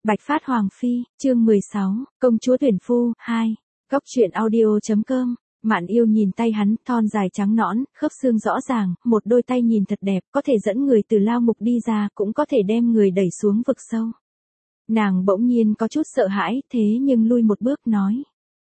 Bạch Phát Hoàng Phi, chương 16, Công chúa tuyển phu, 2. Góc truyện audio.com. Mạn Yêu nhìn tay hắn, thon dài trắng nõn, khớp xương rõ ràng, một đôi tay nhìn thật đẹp, có thể dẫn người từ lao ngục đi ra, cũng có thể đem người đẩy xuống vực sâu. Nàng bỗng nhiên có chút sợ hãi, thế nhưng lui một bước nói.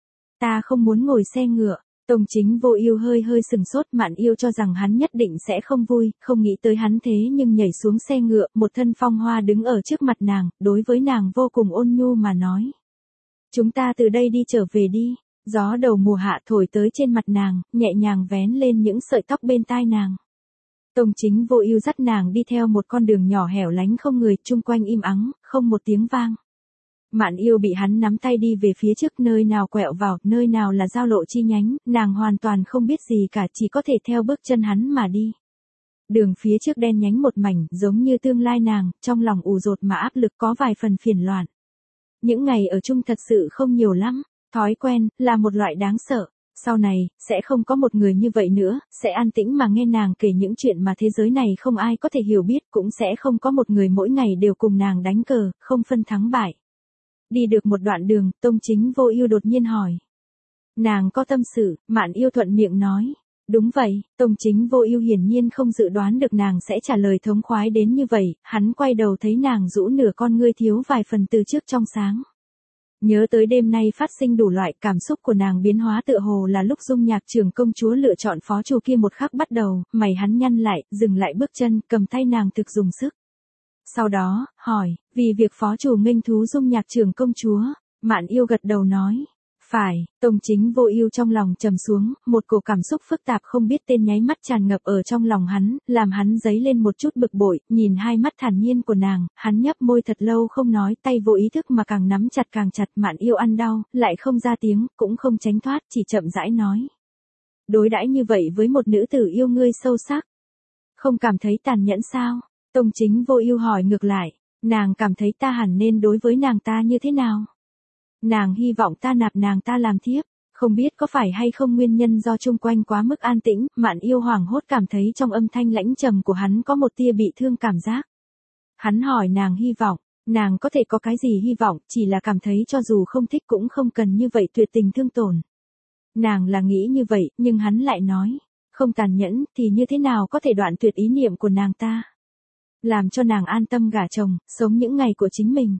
Ta không muốn ngồi xe ngựa. Tông Chính Vô Ưu hơi sừng sốt, Mạn Yêu cho rằng hắn nhất định sẽ không vui, không nghĩ tới hắn thế nhưng nhảy xuống xe ngựa, một thân phong hoa đứng ở trước mặt nàng, đối với nàng vô cùng ôn nhu mà nói. Chúng ta từ đây đi trở về đi. Gió đầu mùa hạ thổi tới trên mặt nàng, nhẹ nhàng vén lên những sợi tóc bên tai nàng. Tông Chính Vô Ưu dắt nàng đi theo một con đường nhỏ hẻo lánh không người, chung quanh im ắng, không một tiếng vang. Mạn Yêu bị hắn nắm tay đi về phía trước, nơi nào quẹo vào, nơi nào là giao lộ chi nhánh, nàng hoàn toàn không biết gì cả, chỉ có thể theo bước chân hắn mà đi. Đường phía trước đen nhánh một mảnh, giống như tương lai nàng, trong lòng ù dột mà áp lực có vài phần phiền loạn. Những ngày ở chung thật sự không nhiều lắm, thói quen là một loại đáng sợ. Sau này, sẽ không có một người như vậy nữa, sẽ an tĩnh mà nghe nàng kể những chuyện mà thế giới này không ai có thể hiểu biết, cũng sẽ không có một người mỗi ngày đều cùng nàng đánh cờ, không phân thắng bại. Đi được một đoạn đường, Tông Chính Vô Ưu đột nhiên hỏi. Nàng có tâm sự, Mạn Yêu thuận miệng nói. Đúng vậy, Tông Chính Vô Ưu hiển nhiên không dự đoán được nàng sẽ trả lời thống khoái đến như vậy, hắn quay đầu thấy nàng rũ nửa con ngươi thiếu vài phần từ trước trong sáng. Nhớ tới đêm nay phát sinh đủ loại cảm xúc của nàng biến hóa tựa hồ là lúc Dung Nhạc trưởng công chúa lựa chọn phó chủ kia một khắc bắt đầu, mày hắn nhăn lại, dừng lại bước chân, cầm tay nàng thực dùng sức. Sau đó, hỏi, vì việc phó chủ nghênh thú Dung Nhạc trưởng công chúa, Mạn Yêu gật đầu nói. Phải, Tông Chính Vô Ưu trong lòng trầm xuống, một cổ cảm xúc phức tạp không biết tên nháy mắt tràn ngập ở trong lòng hắn, làm hắn dấy lên một chút bực bội, nhìn hai mắt thản nhiên của nàng, hắn nhấp môi thật lâu không nói, tay vô ý thức mà càng nắm chặt càng chặt. Mạn Yêu ăn đau, lại không ra tiếng, cũng không tránh thoát, chỉ chậm rãi nói. Đối đãi như vậy với một nữ tử yêu ngươi sâu sắc, không cảm thấy tàn nhẫn sao? Tông Chính Vô Ưu hỏi ngược lại, nàng cảm thấy ta hẳn nên đối với nàng ta như thế nào? Nàng hy vọng ta nạp nàng ta làm thiếp, không biết có phải hay không nguyên nhân do chung quanh quá mức an tĩnh, Mạn Yêu hoảng hốt cảm thấy trong âm thanh lãnh trầm của hắn có một tia bị thương cảm giác. Hắn hỏi nàng hy vọng, nàng có thể có cái gì hy vọng, chỉ là cảm thấy cho dù không thích cũng không cần như vậy tuyệt tình thương tổn. Nàng là nghĩ như vậy, nhưng hắn lại nói, không tàn nhẫn thì như thế nào có thể đoạn tuyệt ý niệm của nàng ta. Làm cho nàng an tâm gả chồng, sống những ngày của chính mình.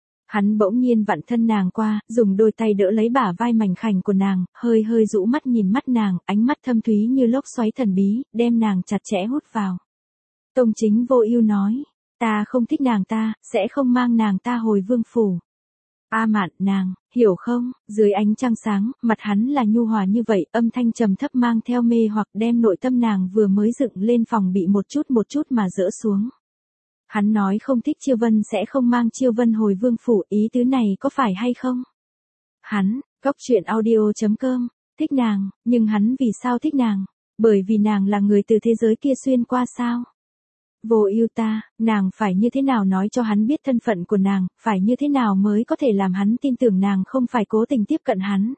Hắn bỗng nhiên vặn thân nàng qua, dùng đôi tay đỡ lấy bả vai mảnh khảnh của nàng, hơi rũ mắt nhìn mắt nàng, ánh mắt thâm thúy như lốc xoáy thần bí, đem nàng chặt chẽ hút vào. Tông Chính Vô Ưu nói, ta không thích nàng ta, sẽ không mang nàng ta hồi vương phủ. A Mạn, nàng, hiểu không? Dưới ánh trăng sáng, mặt hắn là nhu hòa như vậy, âm thanh trầm thấp mang theo mê hoặc đem nội tâm nàng vừa mới dựng lên phòng bị một chút mà dỡ xuống. Hắn nói không thích Chiêu Vân sẽ không mang Chiêu Vân hồi vương phủ, ý tứ này có phải hay không? Hắn, góc truyện audio.com, thích nàng, nhưng hắn vì sao thích nàng? Bởi vì nàng là người từ thế giới kia xuyên qua sao? Vô Ưu ta, nàng phải như thế nào nói cho hắn biết thân phận của nàng, phải như thế nào mới có thể làm hắn tin tưởng nàng không phải cố tình tiếp cận hắn?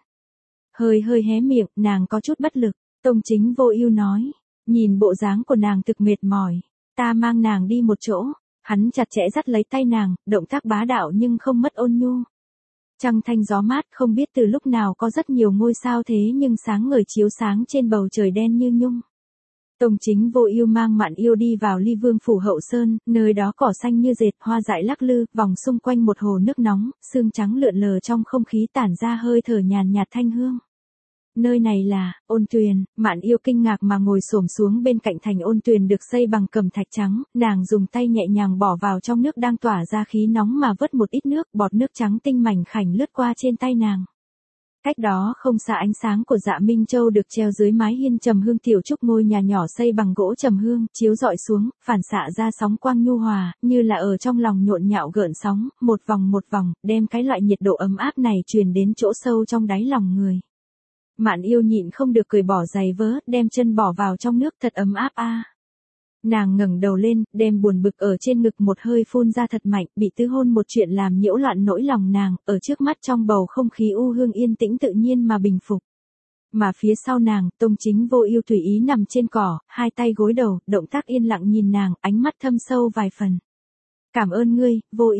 Hơi hé miệng, nàng có chút bất lực, Tông Chính Vô Ưu nói, nhìn bộ dáng của nàng thực mệt mỏi, ta mang nàng đi một chỗ. Hắn chặt chẽ dắt lấy tay nàng, động tác bá đạo nhưng không mất ôn nhu. Trăng thanh gió mát, không biết từ lúc nào có rất nhiều ngôi sao thế nhưng sáng ngời chiếu sáng trên bầu trời đen như nhung. Tông Chính Vô Ưu mang Mạn Yêu đi vào Ly Vương phủ hậu sơn, nơi đó cỏ xanh như dệt, hoa dại lắc lư, vòng xung quanh một hồ nước nóng, sương trắng lượn lờ trong không khí tản ra hơi thở nhàn nhạt thanh hương. Nơi này là Ôn Tuyền, Mạn Yêu kinh ngạc mà ngồi xổm xuống bên cạnh thành ôn tuyền được xây bằng cẩm thạch trắng, nàng dùng tay nhẹ nhàng bỏ vào trong nước đang tỏa ra khí nóng mà vớt một ít nước, bọt nước trắng tinh mảnh khảnh lướt qua trên tay nàng. Cách đó không xa ánh sáng của Dạ Minh Châu được treo dưới mái hiên trầm hương tiểu trúc ngôi nhà nhỏ xây bằng gỗ trầm hương, chiếu rọi xuống, phản xạ ra sóng quang nhu hòa, như là ở trong lòng nhộn nhạo gợn sóng, một vòng, đem cái loại nhiệt độ ấm áp này truyền đến chỗ sâu trong đáy lòng người. Mạn Yêu nhịn không được cười bỏ giày vớ, đem chân bỏ vào trong nước thật ấm áp a. Nàng ngẩng đầu lên, đem buồn bực ở trên ngực một hơi phun ra thật mạnh, bị tứ hôn một chuyện làm nhiễu loạn nỗi lòng nàng, ở trước mắt trong bầu không khí u hương yên tĩnh tự nhiên mà bình phục. Mà phía sau nàng, Tông Chính Vô Ưu tùy ý nằm trên cỏ, hai tay gối đầu, động tác yên lặng nhìn nàng, ánh mắt thâm sâu vài phần. Cảm ơn ngươi, Vô Ưu.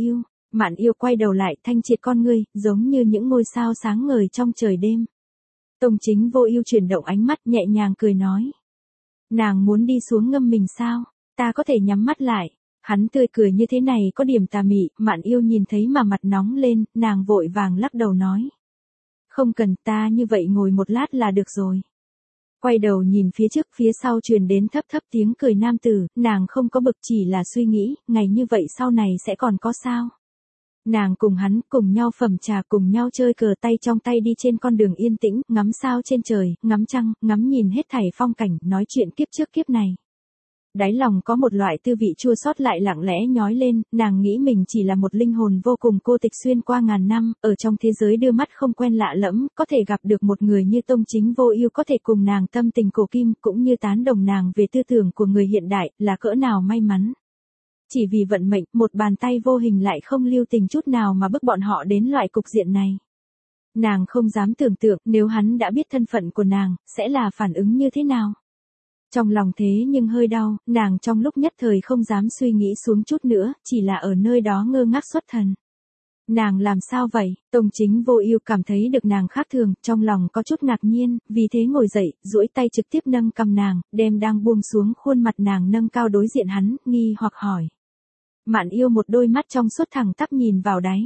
Mạn Yêu quay đầu lại, thanh triệt con ngươi, giống như những ngôi sao sáng ngời trong trời đêm. Tông Chính Vô Ưu chuyển động ánh mắt, nhẹ nhàng cười nói. Nàng muốn đi xuống ngâm mình sao? Ta có thể nhắm mắt lại. Hắn tươi cười như thế này có điểm tà mị, Mạn Yêu nhìn thấy mà mặt nóng lên, nàng vội vàng lắc đầu nói. Không cần, ta như vậy ngồi một lát là được rồi. Quay đầu nhìn phía trước, phía sau truyền đến thấp thấp tiếng cười nam tử, nàng không có bực, chỉ là suy nghĩ, ngày như vậy sau này sẽ còn có sao. Nàng cùng hắn, cùng nhau phẩm trà, cùng nhau chơi cờ, tay trong tay đi trên con đường yên tĩnh, ngắm sao trên trời, ngắm trăng, ngắm nhìn hết thảy phong cảnh, nói chuyện kiếp trước kiếp này. Đáy lòng có một loại tư vị chua xót lại lặng lẽ nhói lên, nàng nghĩ mình chỉ là một linh hồn vô cùng cô tịch xuyên qua ngàn năm, ở trong thế giới đưa mắt không quen lạ lẫm, có thể gặp được một người như Tông Chính Vô Ưu, có thể cùng nàng tâm tình cổ kim, cũng như tán đồng nàng về tư tưởng của người hiện đại, là cỡ nào may mắn. Chỉ vì vận mệnh, một bàn tay vô hình lại không lưu tình chút nào mà bức bọn họ đến loại cục diện này. Nàng không dám tưởng tượng, nếu hắn đã biết thân phận của nàng, sẽ là phản ứng như thế nào. Trong lòng thế nhưng hơi đau, nàng trong lúc nhất thời không dám suy nghĩ xuống chút nữa, chỉ là ở nơi đó ngơ ngác xuất thần. Nàng làm sao vậy? Tông Chính Vô Ưu cảm thấy được nàng khác thường, trong lòng có chút ngạc nhiên, vì thế ngồi dậy, duỗi tay trực tiếp nâng cằm nàng, đem đang buông xuống khuôn mặt nàng nâng cao đối diện hắn, nghi hoặc hỏi. Mạn Yêu một đôi mắt trong suốt thẳng tắp nhìn vào đáy.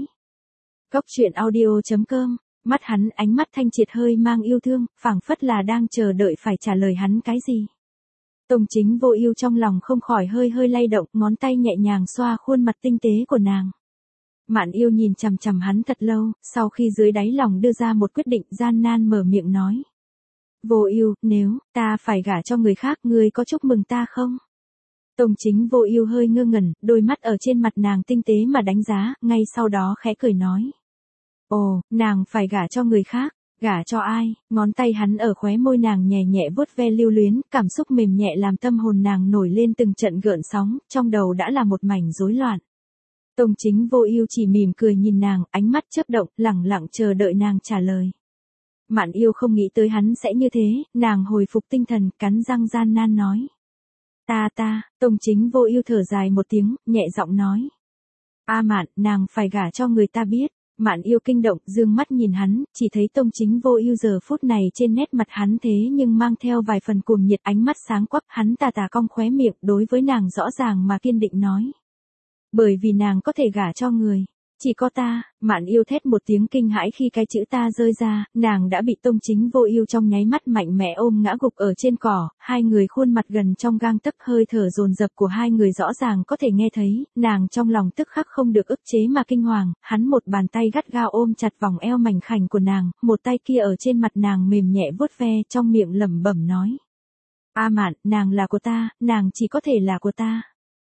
Cốc truyện audio.com, mắt hắn ánh mắt thanh triệt hơi mang yêu thương, phảng phất là đang chờ đợi phải trả lời hắn cái gì. Tông Chính Vô Ưu trong lòng không khỏi hơi hơi lay động, ngón tay nhẹ nhàng xoa khuôn mặt tinh tế của nàng. Mạn Yêu nhìn chằm chằm hắn thật lâu, sau khi dưới đáy lòng đưa ra một quyết định, gian nan mở miệng nói. Vô Ưu, nếu ta phải gả cho người khác, ngươi có chúc mừng ta không? Tông Chính Vô Ưu hơi ngơ ngẩn, đôi mắt ở trên mặt nàng tinh tế mà đánh giá, ngay sau đó khẽ cười nói. Ồ, nàng phải gả cho người khác, gả cho ai? Ngón tay hắn ở khóe môi nàng nhẹ nhẹ vuốt ve lưu luyến, cảm xúc mềm nhẹ làm tâm hồn nàng nổi lên từng trận gợn sóng, trong đầu đã là một mảnh rối loạn. Tông Chính Vô Ưu chỉ mỉm cười nhìn nàng, ánh mắt chớp động, lẳng lặng chờ đợi nàng trả lời. Mạn Yêu không nghĩ tới hắn sẽ như thế, nàng hồi phục tinh thần, cắn răng gian nan nói. Tông Chính Vô Ưu thở dài một tiếng, nhẹ giọng nói. Mạn, nàng phải gả cho người ta biết. Mạn Yêu kinh động, dương mắt nhìn hắn, chỉ thấy Tông Chính Vô Ưu giờ phút này trên nét mặt hắn thế nhưng mang theo vài phần cuồng nhiệt, ánh mắt sáng quắc, hắn tà tà cong khóe miệng, đối với nàng rõ ràng mà kiên định nói. Bởi vì nàng có thể gả cho người. Chỉ có ta. Mạn Yêu thét một tiếng kinh hãi khi cái chữ ta rơi ra, nàng đã bị Tông Chính Vô Ưu trong nháy mắt mạnh mẽ ôm ngã gục ở trên cỏ, hai người khuôn mặt gần trong gang tấc, hơi thở dồn dập của hai người rõ ràng có thể nghe thấy, nàng trong lòng tức khắc không được ức chế mà kinh hoàng, hắn một bàn tay gắt gao ôm chặt vòng eo mảnh khảnh của nàng, một tay kia ở trên mặt nàng mềm nhẹ vuốt ve, trong miệng lẩm bẩm nói. Mạn, nàng là của ta, nàng chỉ có thể là của ta.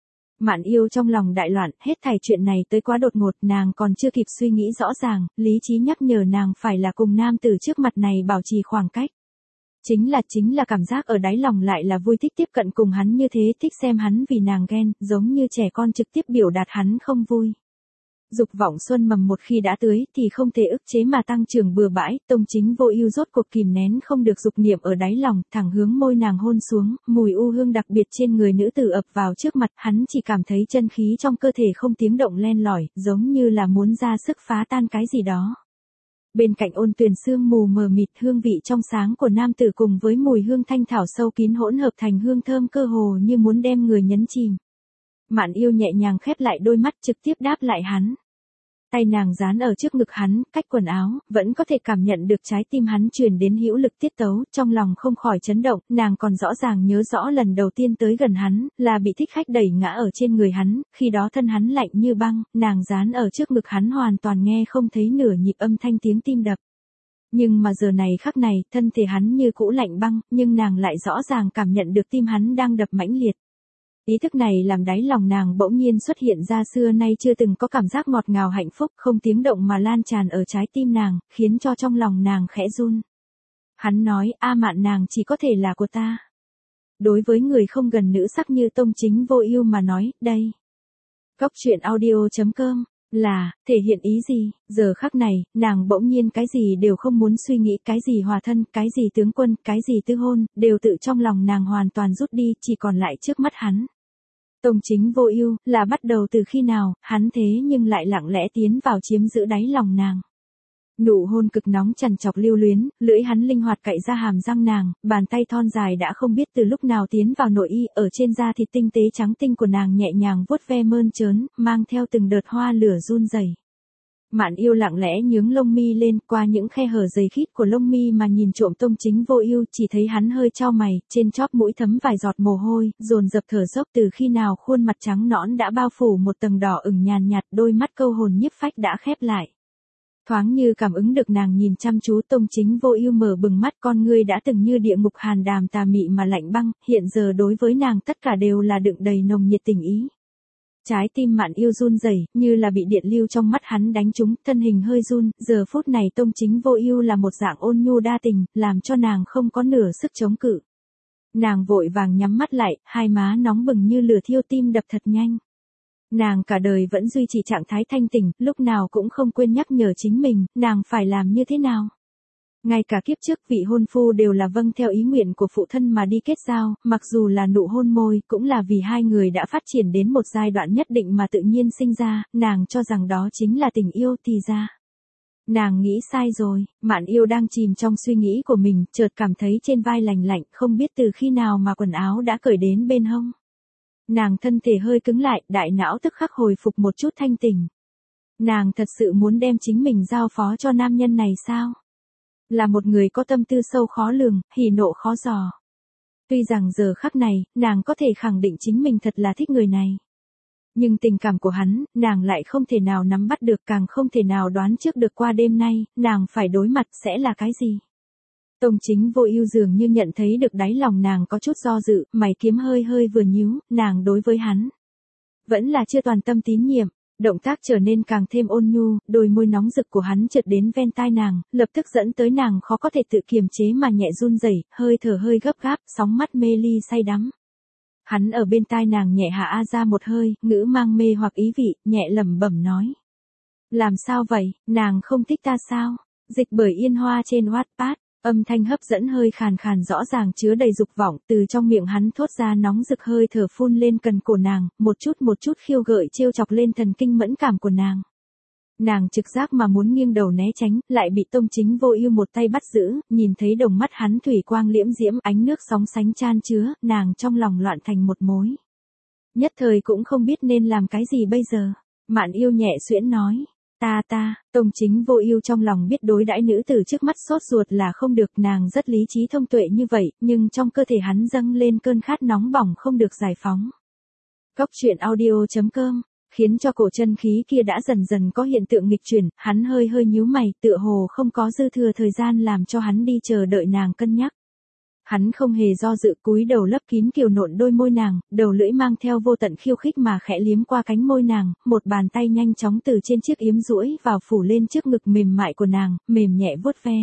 Mạn Yêu trong lòng đại loạn, hết thảy chuyện này tới quá đột ngột, nàng còn chưa kịp suy nghĩ rõ ràng, lý trí nhắc nhở nàng phải là cùng nam tử trước mặt này bảo trì khoảng cách. Chính là cảm giác ở đáy lòng lại là vui, thích tiếp cận cùng hắn như thế, thích xem hắn vì nàng ghen, giống như trẻ con trực tiếp biểu đạt hắn không vui. Dục vọng xuân mầm một khi đã tưới thì không thể ức chế mà tăng trưởng bừa bãi, Tông Chính Vô Ưu rốt cuộc kìm nén không được dục niệm ở đáy lòng, thẳng hướng môi nàng hôn xuống, mùi u hương đặc biệt trên người nữ tử ập vào trước mặt, hắn chỉ cảm thấy chân khí trong cơ thể không tiếng động len lỏi, giống như là muốn ra sức phá tan cái gì đó. Bên cạnh ôn tuyền sương mù mờ mịt, hương vị trong sáng của nam tử cùng với mùi hương thanh thảo sâu kín hỗn hợp thành hương thơm cơ hồ như muốn đem người nhấn chìm. Mạn Yêu nhẹ nhàng khép lại đôi mắt, trực tiếp đáp lại hắn. Tay nàng dán ở trước ngực hắn, cách quần áo, vẫn có thể cảm nhận được trái tim hắn truyền đến hữu lực tiết tấu, trong lòng không khỏi chấn động, nàng còn rõ ràng nhớ rõ lần đầu tiên tới gần hắn, là bị thích khách đẩy ngã ở trên người hắn, khi đó thân hắn lạnh như băng, nàng dán ở trước ngực hắn hoàn toàn nghe không thấy nửa nhịp âm thanh tiếng tim đập. Nhưng mà giờ này khắc này, thân thể hắn như cũ lạnh băng, nhưng nàng lại rõ ràng cảm nhận được tim hắn đang đập mãnh liệt. Ý thức này làm đáy lòng nàng bỗng nhiên xuất hiện ra xưa nay chưa từng có cảm giác ngọt ngào hạnh phúc, không tiếng động mà lan tràn ở trái tim nàng, khiến cho trong lòng nàng khẽ run. Hắn nói, Mạn, nàng chỉ có thể là của ta. Đối với người không gần nữ sắc như Tông Chính Vô Ưu mà nói, đây. Cốc truyện audio.com, là, thể hiện ý gì? Giờ khắc này, nàng bỗng nhiên cái gì đều không muốn suy nghĩ, cái gì hòa thân, cái gì tướng quân, cái gì tư hôn, đều tự trong lòng nàng hoàn toàn rút đi, chỉ còn lại trước mắt hắn. Tông Chính Vô Ưu, là bắt đầu từ khi nào, hắn thế nhưng lại lặng lẽ tiến vào chiếm giữ đáy lòng nàng. Nụ hôn cực nóng trằn trọc lưu luyến, lưỡi hắn linh hoạt cạy ra hàm răng nàng, bàn tay thon dài đã không biết từ lúc nào tiến vào nội y, ở trên da thịt tinh tế trắng tinh của nàng nhẹ nhàng vuốt ve mơn trớn, mang theo từng đợt hoa lửa run rẩy. Mạn Yêu lặng lẽ nhướng lông mi lên, qua những khe hở dày khít của lông mi mà nhìn trộm Tông Chính Vô Ưu, chỉ thấy hắn hơi chau mày, trên chóp mũi thấm vài giọt mồ hôi, dồn dập thở dốc, từ khi nào khuôn mặt trắng nõn đã bao phủ một tầng đỏ ửng nhàn nhạt, đôi mắt câu hồn nhiếp phách đã khép lại. Thoáng như cảm ứng được nàng nhìn chăm chú, Tông Chính Vô Ưu mở bừng mắt, con ngươi đã từng như địa ngục hàn đàm tà mị mà lạnh băng, hiện giờ đối với nàng tất cả đều là đựng đầy nồng nhiệt tình ý. Trái tim Mạn Yêu run rẩy, như là bị điện lưu trong mắt hắn đánh trúng, thân hình hơi run, giờ phút này Tông Chính Vô Ưu là một dạng ôn nhu đa tình, làm cho nàng không có nửa sức chống cự. Nàng vội vàng nhắm mắt lại, hai má nóng bừng như lửa thiêu, tim đập thật nhanh. Nàng cả đời vẫn duy trì trạng thái thanh tỉnh, lúc nào cũng không quên nhắc nhở chính mình, nàng phải làm như thế nào. Ngay cả kiếp trước vị hôn phu đều là vâng theo ý nguyện của phụ thân mà đi kết giao, mặc dù là nụ hôn môi, cũng là vì hai người đã phát triển đến một giai đoạn nhất định mà tự nhiên sinh ra, nàng cho rằng đó chính là tình yêu, thì ra. Nàng nghĩ sai rồi, Mạn Yêu đang chìm trong suy nghĩ của mình, chợt cảm thấy trên vai lành lạnh, không biết từ khi nào mà quần áo đã cởi đến bên hông. Nàng thân thể hơi cứng lại, đại não tức khắc hồi phục một chút thanh tỉnh. Nàng thật sự muốn đem chính mình giao phó cho nam nhân này sao? Là một người có tâm tư sâu khó lường, hỉ nộ khó dò. Tuy rằng giờ khắc này, nàng có thể khẳng định chính mình thật là thích người này. Nhưng tình cảm của hắn, nàng lại không thể nào nắm bắt được, càng không thể nào đoán trước được qua đêm nay, nàng phải đối mặt sẽ là cái gì. Tông Chính Vô Ưu dường như nhận thấy được đáy lòng nàng có chút do dự, mày kiếm hơi hơi vừa nhíu, nàng đối với hắn vẫn là chưa toàn tâm tín nhiệm. Động tác trở nên càng thêm ôn nhu, đôi môi nóng rực của hắn chợt đến ven tai nàng, lập tức dẫn tới nàng khó có thể tự kiềm chế mà nhẹ run rẩy, hơi thở hơi gấp gáp, sóng mắt mê ly say đắm. Hắn ở bên tai nàng nhẹ hạ a ra một hơi, ngữ mang mê hoặc ý vị, nhẹ lẩm bẩm nói: "Làm sao vậy, nàng không thích ta sao?" Dịch bởi Yên Hoa trên Wattpad. Âm thanh hấp dẫn hơi khàn khàn rõ ràng chứa đầy dục vọng, từ trong miệng hắn thốt ra nóng rực, hơi thở phun lên cần cổ nàng, một chút khiêu gợi trêu chọc lên thần kinh mẫn cảm của nàng. Nàng trực giác mà muốn nghiêng đầu né tránh, lại bị Tông Chính Vô Ưu một tay bắt giữ, nhìn thấy đồng mắt hắn thủy quang liễm diễm, ánh nước sóng sánh chan chứa, nàng trong lòng loạn thành một mối. Nhất thời cũng không biết nên làm cái gì bây giờ. Mạn Yêu nhẹ xuyễn nói: Tông Chính Vô Ưu trong lòng biết đối đãi nữ tử trước mắt sốt ruột là không được, nàng rất lý trí thông tuệ như vậy, nhưng trong cơ thể hắn dâng lên cơn khát nóng bỏng không được giải phóng. Cốc truyện audio.com, khiến cho cổ chân khí kia đã dần dần có hiện tượng nghịch chuyển, hắn hơi hơi nhíu mày, tựa hồ không có dư thừa thời gian làm cho hắn đi chờ đợi nàng cân nhắc. Hắn không hề do dự, cúi đầu lấp kín kiều nộn đôi môi nàng, đầu lưỡi mang theo vô tận khiêu khích mà khẽ liếm qua cánh môi nàng, một bàn tay nhanh chóng từ trên chiếc yếm duỗi vào phủ lên trước ngực mềm mại của nàng, mềm nhẹ vuốt ve.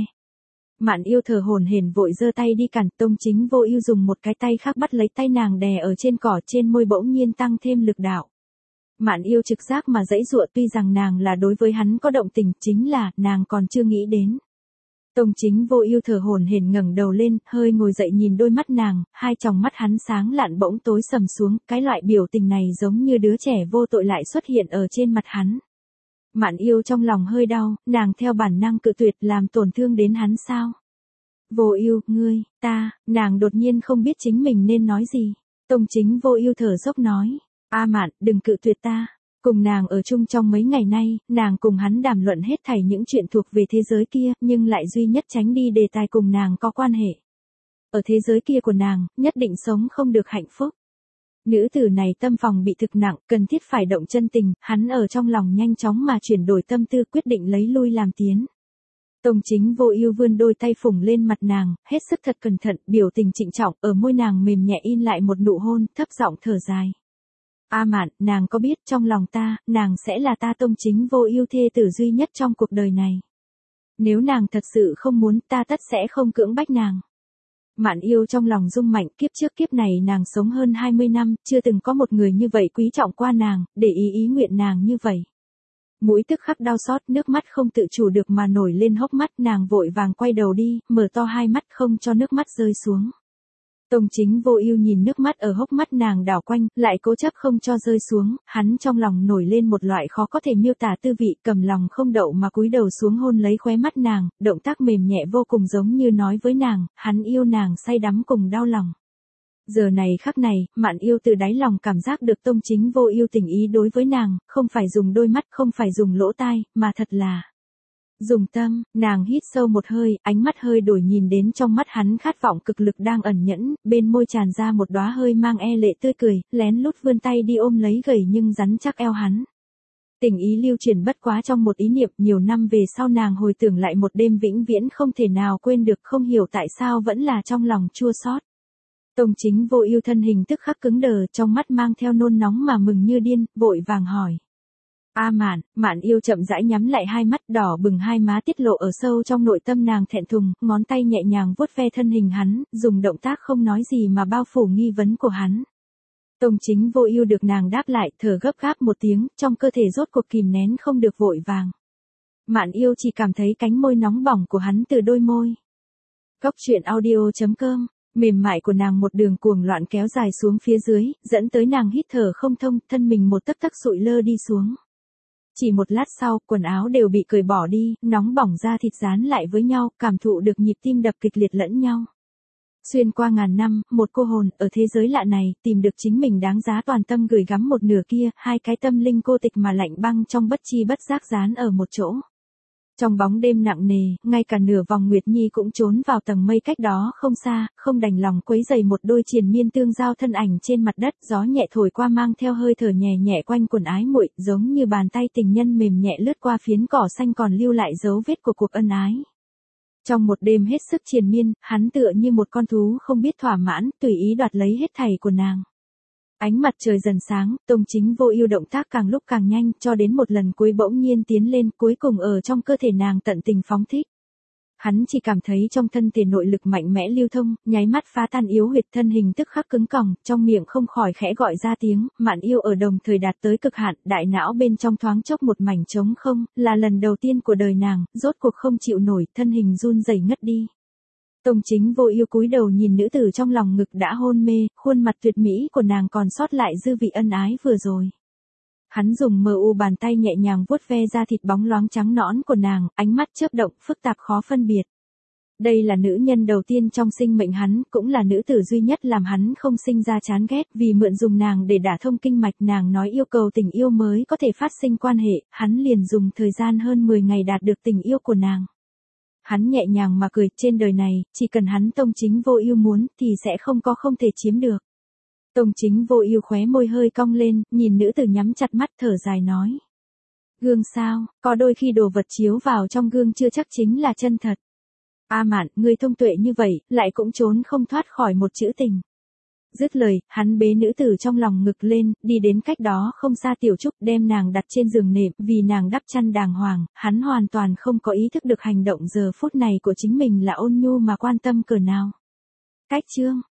Mạn Yêu thở hổn hển vội giơ tay đi cản, Tông Chính Vô Ưu dùng một cái tay khác bắt lấy tay nàng đè ở trên cỏ, trên môi bỗng nhiên tăng thêm lực đạo. Mạn Yêu trực giác mà giãy giụa, tuy rằng nàng là đối với hắn có động tình, chính là nàng còn chưa nghĩ đến. Tông Chính Vô Ưu thở hổn hển ngẩng đầu lên, hơi ngồi dậy nhìn đôi mắt nàng, hai tròng mắt hắn sáng lạn bỗng tối sầm xuống, cái loại biểu tình này giống như đứa trẻ vô tội lại xuất hiện ở trên mặt hắn. Mạn Yêu trong lòng hơi đau, nàng theo bản năng cự tuyệt, làm tổn thương đến hắn sao? Vô Ưu, ngươi, nàng đột nhiên không biết chính mình nên nói gì. Tông Chính Vô Ưu thở dốc nói: "A Mạn, đừng cự tuyệt ta." Cùng nàng ở chung trong mấy ngày nay, nàng cùng hắn đàm luận hết thảy những chuyện thuộc về thế giới kia, nhưng lại duy nhất tránh đi đề tài cùng nàng có quan hệ. Ở thế giới kia của nàng, nhất định sống không được hạnh phúc. Nữ tử này tâm phòng bị thực nặng, cần thiết phải động chân tình, hắn ở trong lòng nhanh chóng mà chuyển đổi tâm tư, quyết định lấy lui làm tiến. Tông Chính Vô Ưu vươn đôi tay phủng lên mặt nàng, hết sức thật cẩn thận, biểu tình trịnh trọng, ở môi nàng mềm nhẹ in lại một nụ hôn, thấp giọng thở dài. A Mạn, nàng có biết trong lòng ta, nàng sẽ là ta Tông Chính Vô Ưu thê tử duy nhất trong cuộc đời này. Nếu nàng thật sự không muốn, ta tất sẽ không cưỡng bách nàng. Mạn Yêu trong lòng rung mạnh, kiếp trước kiếp này nàng sống hơn 20 năm, chưa từng có một người như vậy quý trọng qua nàng, để ý nguyện nàng như vậy. Mũi tức khắc đau xót, nước mắt không tự chủ được mà nổi lên hốc mắt, nàng vội vàng quay đầu đi, mở to hai mắt không cho nước mắt rơi xuống. Tông Chính Vô Ưu nhìn nước mắt ở hốc mắt nàng đảo quanh, lại cố chấp không cho rơi xuống, hắn trong lòng nổi lên một loại khó có thể miêu tả tư vị, cầm lòng không đậu mà cúi đầu xuống hôn lấy khóe mắt nàng, động tác mềm nhẹ vô cùng giống như nói với nàng, hắn yêu nàng say đắm cùng đau lòng. Giờ này khắc này, Mạn Yêu từ đáy lòng cảm giác được Tông Chính Vô Ưu tình ý đối với nàng, không phải dùng đôi mắt, không phải dùng lỗ tai, mà thật là dùng tâm. Nàng hít sâu một hơi, ánh mắt hơi đổi nhìn đến trong mắt hắn khát vọng cực lực đang ẩn nhẫn, bên môi tràn ra một đóa hơi mang e lệ tươi cười, lén lút vươn tay đi ôm lấy gầy nhưng rắn chắc eo hắn. Tình ý lưu truyền bất quá trong một ý niệm, nhiều năm về sau nàng hồi tưởng lại một đêm vĩnh viễn không thể nào quên được, không hiểu tại sao vẫn là trong lòng chua xót. Tông Chính Vô Ưu thân hình tức khắc cứng đờ, trong mắt mang theo nôn nóng mà mừng như điên, vội vàng hỏi. A Mạn. Mạn Yêu chậm rãi nhắm lại hai mắt, đỏ bừng hai má tiết lộ ở sâu trong nội tâm nàng thẹn thùng, ngón tay nhẹ nhàng vuốt ve thân hình hắn, dùng động tác không nói gì mà bao phủ nghi vấn của hắn. Tông Chính Vô Ưu được nàng đáp lại, thở gấp gáp một tiếng, trong cơ thể rốt cuộc kìm nén không được vội vàng. Mạn Yêu chỉ cảm thấy cánh môi nóng bỏng của hắn từ đôi môi. Goctruyện audio.com. Mềm mại của nàng một đường cuồng loạn kéo dài xuống phía dưới, dẫn tới nàng hít thở không thông, thân mình một tấc tấc sụi lơ đi xuống. Chỉ một lát sau, quần áo đều bị cởi bỏ đi, nóng bỏng da thịt dán lại với nhau, cảm thụ được nhịp tim đập kịch liệt lẫn nhau. Xuyên qua ngàn năm, một cô hồn, ở thế giới lạ này, tìm được chính mình đáng giá toàn tâm gửi gắm một nửa kia, hai cái tâm linh cô tịch mà lạnh băng trong bất chi bất giác dán ở một chỗ. Trong bóng đêm nặng nề, ngay cả nửa vòng Nguyệt Nhi cũng trốn vào tầng mây cách đó không xa, không đành lòng quấy rầy một đôi triền miên tương giao thân ảnh trên mặt đất, gió nhẹ thổi qua mang theo hơi thở nhẹ nhẹ quanh quần ái muội, giống như bàn tay tình nhân mềm nhẹ lướt qua phiến cỏ xanh còn lưu lại dấu vết của cuộc ân ái. Trong một đêm hết sức triền miên, hắn tựa như một con thú không biết thỏa mãn, tùy ý đoạt lấy hết thảy của nàng. Ánh mặt trời dần sáng, Tông Chính Vô Ưu động tác càng lúc càng nhanh, cho đến một lần cuối bỗng nhiên tiến lên, cuối cùng ở trong cơ thể nàng tận tình phóng thích. Hắn chỉ cảm thấy trong thân thể nội lực mạnh mẽ lưu thông, nháy mắt phá tan yếu huyệt, thân hình tức khắc cứng còng, trong miệng không khỏi khẽ gọi ra tiếng, Mạn Yêu ở đồng thời đạt tới cực hạn, đại não bên trong thoáng chốc một mảnh trống không, là lần đầu tiên của đời nàng, rốt cuộc không chịu nổi, thân hình run rẩy ngất đi. Tông Chính Vô Ưu cúi đầu nhìn nữ tử trong lòng ngực đã hôn mê, khuôn mặt tuyệt mỹ của nàng còn sót lại dư vị ân ái vừa rồi. Hắn dùng mờ u bàn tay nhẹ nhàng vuốt ve da thịt bóng loáng trắng nõn của nàng, ánh mắt chớp động, phức tạp khó phân biệt. Đây là nữ nhân đầu tiên trong sinh mệnh hắn, cũng là nữ tử duy nhất làm hắn không sinh ra chán ghét, vì mượn dùng nàng để đả thông kinh mạch, nàng nói yêu cầu tình yêu mới có thể phát sinh quan hệ, hắn liền dùng thời gian hơn 10 ngày đạt được tình yêu của nàng. Hắn nhẹ nhàng mà cười, trên đời này, chỉ cần hắn Tông Chính Vô Ưu muốn, thì sẽ không có không thể chiếm được. Tông Chính Vô Ưu khóe môi hơi cong lên, nhìn nữ tử nhắm chặt mắt thở dài nói. Gương sao, có đôi khi đồ vật chiếu vào trong gương chưa chắc chính là chân thật. A Mạn, ngươi thông tuệ như vậy, lại cũng trốn không thoát khỏi một chữ tình. Dứt lời, hắn bế nữ tử trong lòng ngực lên, đi đến cách đó không xa Tiểu Trúc, đem nàng đặt trên giường nệm, vì nàng đắp chăn đàng hoàng, hắn hoàn toàn không có ý thức được hành động giờ phút này của chính mình là ôn nhu mà quan tâm cỡ nào. Cách chương